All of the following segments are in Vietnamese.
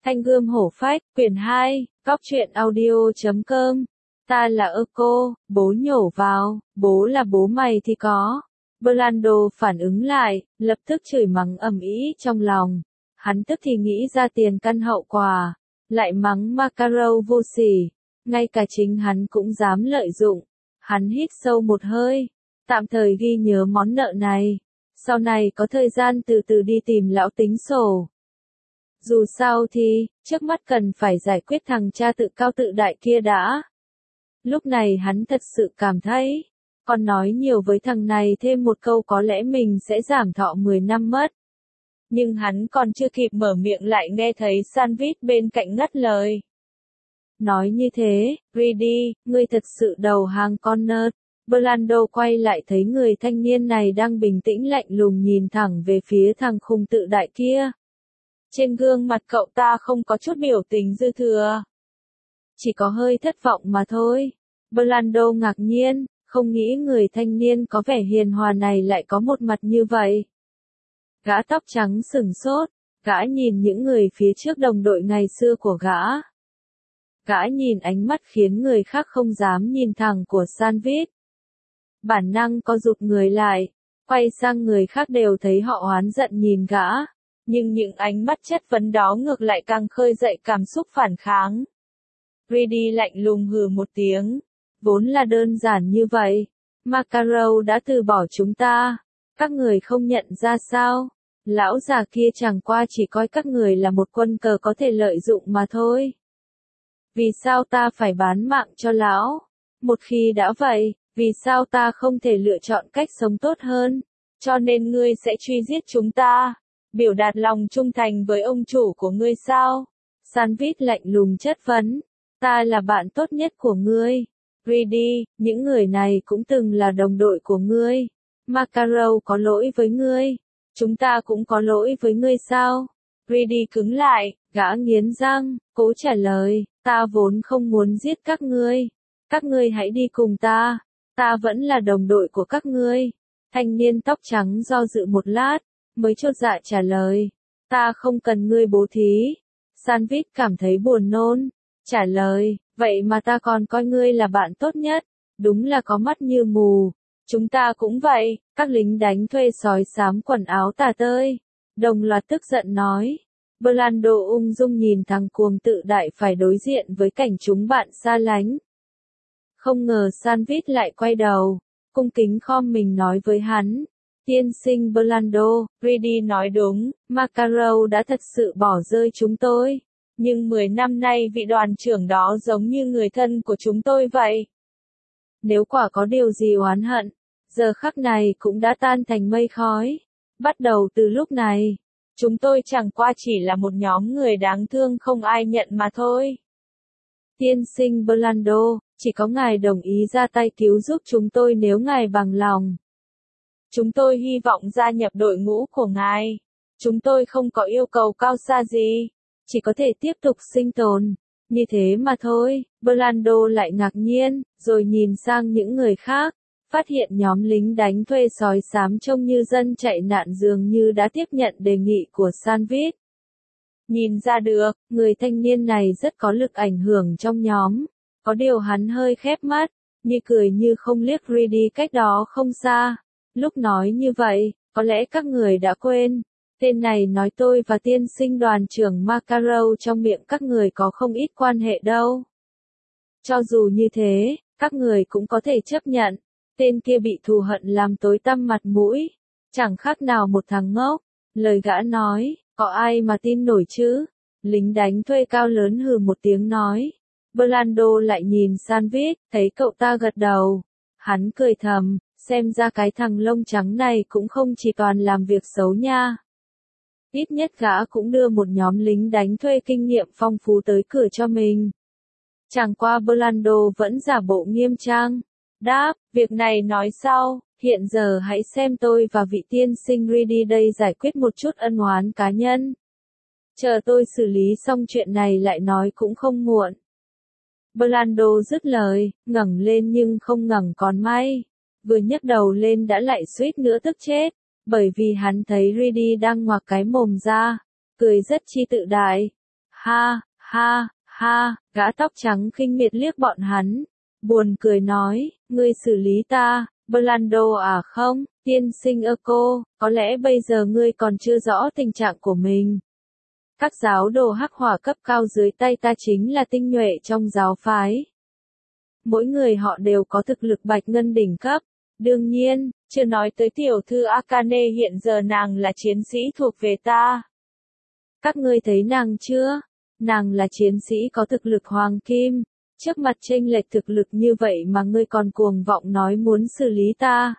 Thanh gươm hổ phách, quyển 2, góc truyện audio.com. Ta là Echo, bố nhổ vào, bố là bố mày thì có. Brando phản ứng lại, lập tức chửi mắng ầm ĩ trong lòng. Hắn tức thì nghĩ ra tiền căn hậu quả, lại mắng Macarow vô sỉ. Ngay cả chính hắn cũng dám lợi dụng. Hắn hít sâu một hơi, tạm thời ghi nhớ món nợ này. Sau này có thời gian từ từ đi tìm lão tính sổ. Dù sao thì, trước mắt cần phải giải quyết thằng cha tự cao tự đại kia đã. Lúc này hắn thật sự cảm thấy, còn nói nhiều với thằng này thêm một câu có lẽ mình sẽ giảm thọ 10 năm mất. Nhưng hắn còn chưa kịp mở miệng lại nghe thấy Sandwich bên cạnh ngắt lời. Nói như thế, Reedy, ngươi thật sự đầu hàng con nerd. Brando quay lại thấy người thanh niên này đang bình tĩnh lạnh lùng nhìn thẳng về phía thằng khùng tự đại kia. Trên gương mặt cậu ta không có chút biểu tình dư thừa. Chỉ có hơi thất vọng mà thôi. Brando ngạc nhiên, không nghĩ người thanh niên có vẻ hiền hòa này lại có một mặt như vậy. Gã tóc trắng sừng sốt, gã nhìn những người phía trước đồng đội ngày xưa của gã. Gã nhìn ánh mắt khiến người khác không dám nhìn thẳng của Sandwich. Bản năng có rụt người lại, quay sang người khác đều thấy họ oán giận nhìn gã. Nhưng những ánh mắt chất vấn đó ngược lại càng khơi dậy cảm xúc phản kháng. Reedy lạnh lùng hừ một tiếng. Vốn là đơn giản như vậy. Macarow đã từ bỏ chúng ta. Các người không nhận ra sao? Lão già kia chẳng qua chỉ coi các người là một quân cờ có thể lợi dụng mà thôi. Vì sao ta phải bán mạng cho lão? Một khi đã vậy, vì sao ta không thể lựa chọn cách sống tốt hơn? Cho nên ngươi sẽ truy giết chúng ta. Biểu đạt lòng trung thành với ông chủ của ngươi sao? Sandwich lạnh lùng chất vấn. Ta là bạn tốt nhất của ngươi. Reedy, những người này cũng từng là đồng đội của ngươi. Macarow có lỗi với ngươi. Chúng ta cũng có lỗi với ngươi sao? Reedy cứng lại, gã nghiến răng, cố trả lời. Ta vốn không muốn giết các ngươi. Các ngươi hãy đi cùng ta. Ta vẫn là đồng đội của các ngươi. Thanh niên tóc trắng do dự một lát, mới chột dạ trả lời. Ta không cần ngươi bố thí. Sandwich cảm thấy buồn nôn. Trả lời, vậy mà ta còn coi ngươi là bạn tốt nhất. Đúng là có mắt như mù. Chúng ta cũng vậy, các lính đánh thuê sói xám quần áo tả tơi. Đồng loạt tức giận nói. Brando ung dung nhìn thằng cuồng tự đại phải đối diện với cảnh chúng bạn xa lánh. Không ngờ Sandwich lại quay đầu, cung kính khom mình nói với hắn. Tiên sinh Brando, Reedy nói đúng, Macarow đã thật sự bỏ rơi chúng tôi. Nhưng 10 năm nay vị đoàn trưởng đó giống như người thân của chúng tôi vậy. Nếu quả có điều gì oán hận, giờ khắc này cũng đã tan thành mây khói. Bắt đầu từ lúc này, chúng tôi chẳng qua chỉ là một nhóm người đáng thương không ai nhận mà thôi. Tiên sinh Brando, chỉ có ngài đồng ý ra tay cứu giúp chúng tôi nếu ngài bằng lòng. Chúng tôi hy vọng gia nhập đội ngũ của ngài. Chúng tôi không có yêu cầu cao xa gì. Chỉ có thể tiếp tục sinh tồn. Như thế mà thôi. Brando lại ngạc nhiên, rồi nhìn sang những người khác. Phát hiện nhóm lính đánh thuê sói xám trông như dân chạy nạn dường như đã tiếp nhận đề nghị của Sandwich. Nhìn ra được, người thanh niên này rất có lực ảnh hưởng trong nhóm. Có điều hắn hơi khép mắt, như cười như không liếc Reedy cách đó không xa. Lúc nói như vậy, có lẽ các người đã quên. Tên này nói tôi và tiên sinh đoàn trưởng Macarow trong miệng các người có không ít quan hệ đâu. Cho dù như thế, các người cũng có thể chấp nhận. Tên kia bị thù hận làm tối tăm mặt mũi. Chẳng khác nào một thằng ngốc. Lời gã nói, có ai mà tin nổi chứ? Lính đánh thuê cao lớn hừ một tiếng nói. Brando lại nhìn Sandwich, thấy cậu ta gật đầu. Hắn cười thầm, xem ra cái thằng lông trắng này cũng không chỉ toàn làm việc xấu nha. Ít nhất gã cũng đưa một nhóm lính đánh thuê kinh nghiệm phong phú tới cửa cho mình. Chẳng qua Brando vẫn giả bộ nghiêm trang. Đáp, việc này nói sau, hiện giờ hãy xem tôi và vị tiên sinh Reedy đây giải quyết một chút ân oán cá nhân. Chờ tôi xử lý xong chuyện này lại nói cũng không muộn. Brando dứt lời, ngẩng lên nhưng không ngẩng còn may. Vừa nhấc đầu lên đã lại suýt nữa tức chết, bởi vì hắn thấy Reedy đang ngoạc cái mồm ra, cười rất chi tự đại. Ha, ha, ha, gã tóc trắng khinh miệt liếc bọn hắn. Buồn cười nói, ngươi xử lý ta, Blando à không, tiên sinh Eco, có lẽ bây giờ ngươi còn chưa rõ tình trạng của mình. Các giáo đồ hắc hỏa cấp cao dưới tay ta chính là tinh nhuệ trong giáo phái. Mỗi người họ đều có thực lực bạch ngân đỉnh cấp. Đương nhiên, chưa nói tới tiểu thư Akane hiện giờ nàng là chiến sĩ thuộc về ta. Các ngươi thấy nàng chưa? Nàng là chiến sĩ có thực lực hoàng kim. Trước mặt chênh lệch thực lực như vậy mà ngươi còn cuồng vọng nói muốn xử lý ta.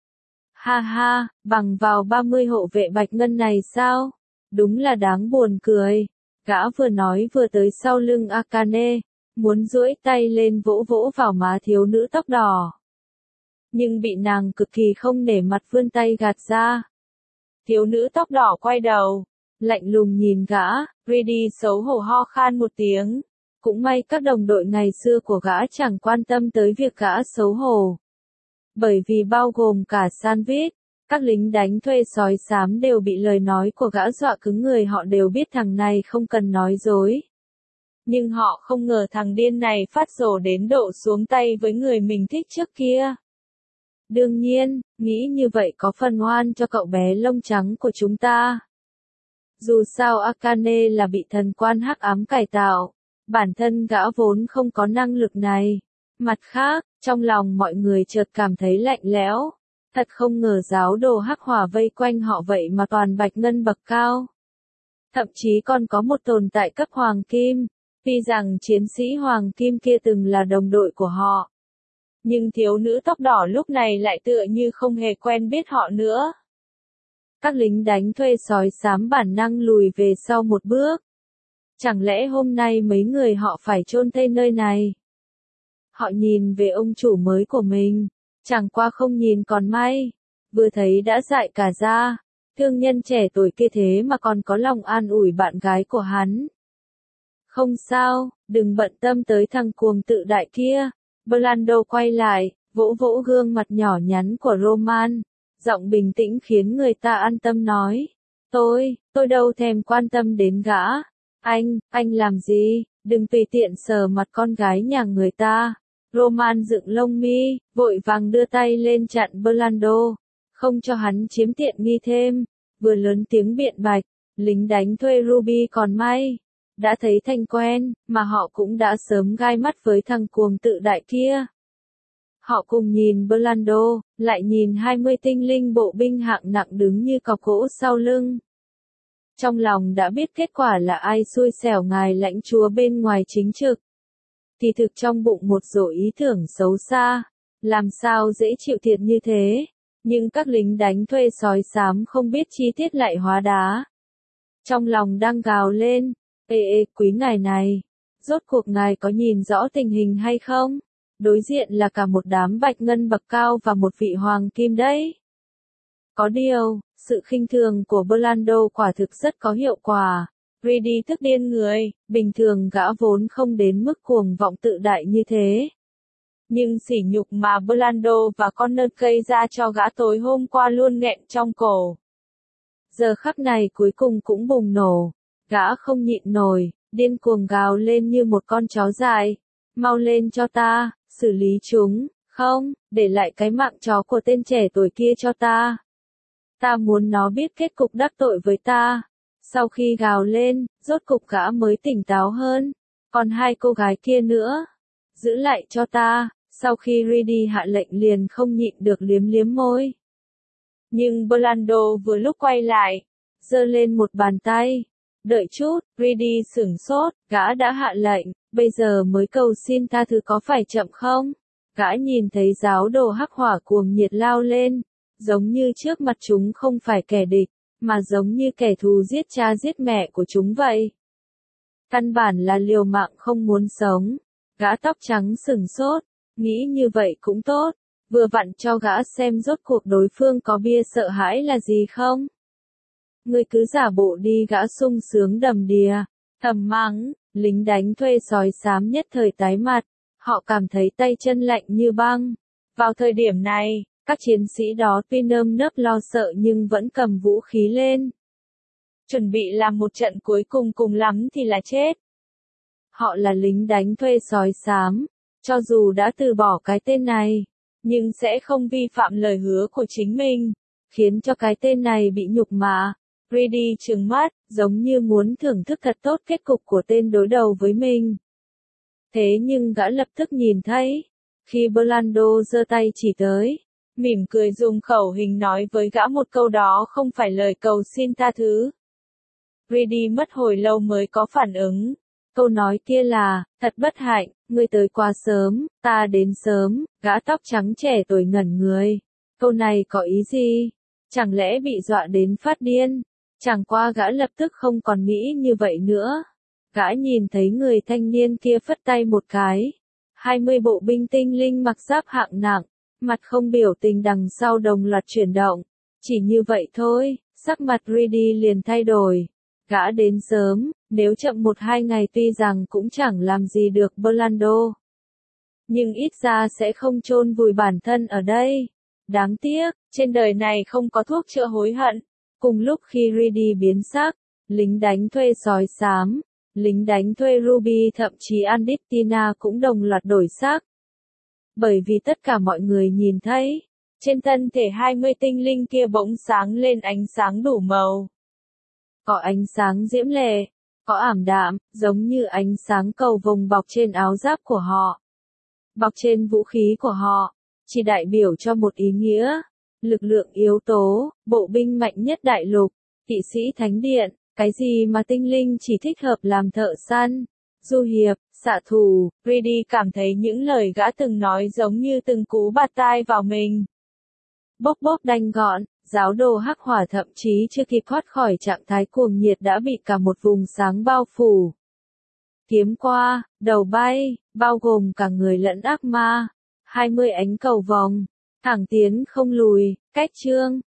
Ha ha, bằng vào 30 hộ vệ bạch ngân này sao? Đúng là đáng buồn cười. Gã vừa nói vừa tới sau lưng Akane, muốn duỗi tay lên vỗ vỗ vào má thiếu nữ tóc đỏ. Nhưng bị nàng cực kỳ không nể mặt vươn tay gạt ra. Thiếu nữ tóc đỏ quay đầu, lạnh lùng nhìn gã, Reddy xấu hổ ho khan một tiếng. Cũng may các đồng đội ngày xưa của gã chẳng quan tâm tới việc gã xấu hổ. Bởi vì bao gồm cả Sandwich, các lính đánh thuê sói xám đều bị lời nói của gã dọa cứng người, họ đều biết thằng này không cần nói dối. Nhưng họ không ngờ thằng điên này phát rồ đến độ xuống tay với người mình thích trước kia. Đương nhiên, nghĩ như vậy có phần oan cho cậu bé lông trắng của chúng ta. Dù sao Akane là bị thần quan hắc ám cải tạo, bản thân gã vốn không có năng lực này. Mặt khác, trong lòng mọi người chợt cảm thấy lạnh lẽo. Thật không ngờ giáo đồ hắc hỏa vây quanh họ vậy mà toàn bạch ngân bậc cao. Thậm chí còn có một tồn tại cấp hoàng kim, tuy rằng chiến sĩ hoàng kim kia từng là đồng đội của họ. Nhưng thiếu nữ tóc đỏ lúc này lại tựa như không hề quen biết họ nữa. Các lính đánh thuê sói xám bản năng lùi về sau một bước. Chẳng lẽ hôm nay mấy người họ phải chôn thây nơi này? Họ nhìn về ông chủ mới của mình, chẳng qua không nhìn còn may, vừa thấy đã dại cả da. Thương nhân trẻ tuổi kia thế mà còn có lòng an ủi bạn gái của hắn. Không sao, đừng bận tâm tới thằng cuồng tự đại kia. Blando quay lại, vỗ vỗ gương mặt nhỏ nhắn của Roman, giọng bình tĩnh khiến người ta an tâm nói. Tôi đâu thèm quan tâm đến gã. Anh làm gì, đừng tùy tiện sờ mặt con gái nhà người ta. Roman dựng lông mi, vội vàng đưa tay lên chặn Blando, không cho hắn chiếm tiện nghi thêm, vừa lớn tiếng biện bạch, lính đánh thuê Ruby còn may. Đã thấy thanh quen, mà họ cũng đã sớm gai mắt với thằng cuồng tự đại kia. Họ cùng nhìn Blando, lại nhìn 20 tinh linh bộ binh hạng nặng đứng như cọc gỗ sau lưng. Trong lòng đã biết kết quả là ai xui xẻo ngài lãnh chúa bên ngoài chính trực. Thì thực trong bụng một rổ ý tưởng xấu xa, làm sao dễ chịu thiệt như thế. Nhưng các lính đánh thuê sói xám không biết chi tiết lại hóa đá. Trong lòng đang gào lên. Ê, quý ngài này, rốt cuộc ngài có nhìn rõ tình hình hay không? Đối diện là cả một đám bạch ngân bậc cao và một vị hoàng kim đấy. Có điều, sự khinh thường của Blando quả thực rất có hiệu quả. Reddy tức điên người, bình thường gã vốn không đến mức cuồng vọng tự đại như thế. Nhưng sỉ nhục mà Blando và Connor gây ra cho gã tối hôm qua luôn nghẹn trong cổ. Giờ khắc này cuối cùng cũng bùng nổ. Gã không nhịn nổi, điên cuồng gào lên như một con chó dại. Mau lên cho ta, xử lý chúng, không, để lại cái mạng chó của tên trẻ tuổi kia cho ta. Ta muốn nó biết kết cục đắc tội với ta. Sau khi gào lên, rốt cục gã mới tỉnh táo hơn. Còn hai cô gái kia nữa, giữ lại cho ta. Sau khi Reddy hạ lệnh liền không nhịn được liếm liếm môi. Nhưng Blando vừa lúc quay lại, giơ lên một bàn tay. Đợi chút, Reddy sửng sốt, gã đã hạ lệnh, bây giờ mới cầu xin tha thứ có phải chậm không? Gã nhìn thấy giáo đồ hắc hỏa cuồng nhiệt lao lên, giống như trước mặt chúng không phải kẻ địch, mà giống như kẻ thù giết cha giết mẹ của chúng vậy. Căn bản là liều mạng không muốn sống. Gã tóc trắng sửng sốt, nghĩ như vậy cũng tốt, vừa vặn cho gã xem rốt cuộc đối phương có bia sợ hãi là gì không. Ngươi cứ giả bộ đi, gã sung sướng đầm đìa, thầm mắng, lính đánh thuê sói xám nhất thời tái mặt, họ cảm thấy tay chân lạnh như băng. Vào thời điểm này, các chiến sĩ đó tuy nơm nớp lo sợ nhưng vẫn cầm vũ khí lên. chuẩn bị làm một trận cuối cùng, cùng lắm thì là chết. Họ là lính đánh thuê sói xám, cho dù đã từ bỏ cái tên này, nhưng sẽ không vi phạm lời hứa của chính mình, khiến cho cái tên này bị nhục mạ. Reedy trừng mắt, giống như muốn thưởng thức thật tốt kết cục của tên đối đầu với mình. Thế nhưng gã lập tức nhìn thấy, khi Blando giơ tay chỉ tới, mỉm cười dùng khẩu hình nói với gã một câu đó không phải lời cầu xin tha thứ. Reedy mất hồi lâu mới có phản ứng. Câu nói kia là, thật bất hạnh, ngươi tới quá sớm, ta đến sớm, gã tóc trắng trẻ tuổi ngẩn người. Câu này có ý gì? Chẳng lẽ bị dọa đến phát điên? Chẳng qua gã lập tức không còn nghĩ như vậy nữa. Gã nhìn thấy người thanh niên kia phất tay một cái. 20 bộ binh tinh linh mặc giáp hạng nặng, mặt không biểu tình đằng sau đồng loạt chuyển động. Chỉ như vậy thôi, sắc mặt Reedy liền thay đổi. Gã đến sớm, nếu chậm 1-2 ngày tuy rằng cũng chẳng làm gì được Blando. Nhưng ít ra sẽ không chôn vùi bản thân ở đây. Đáng tiếc, trên đời này không có thuốc chữa hối hận. Cùng lúc khi Reedy biến sắc, lính đánh thuê sói xám, lính đánh thuê Ruby thậm chí Andittina cũng đồng loạt đổi sắc. Bởi vì tất cả mọi người nhìn thấy, trên thân thể 20 tinh linh kia bỗng sáng lên ánh sáng đủ màu. Có ánh sáng diễm lệ, có ảm đạm, giống như ánh sáng cầu vồng bọc trên áo giáp của họ, bọc trên vũ khí của họ, chỉ đại biểu cho một ý nghĩa, lực lượng yếu tố, bộ binh mạnh nhất đại lục, kỵ sĩ thánh điện, cái gì mà tinh linh chỉ thích hợp làm thợ săn, du hiệp, xạ thủ. Reedy cảm thấy những lời gã từng nói giống như từng cú bạt tai vào mình. Bốc bốc đanh gọn, giáo đồ hắc hỏa thậm chí chưa kịp thoát khỏi trạng thái cuồng nhiệt đã bị cả một vùng sáng bao phủ. Kiếm qua, đầu bay, bao gồm cả người lẫn ác ma. 20 ánh cầu vòng, thẳng tiến không lùi, cách chương.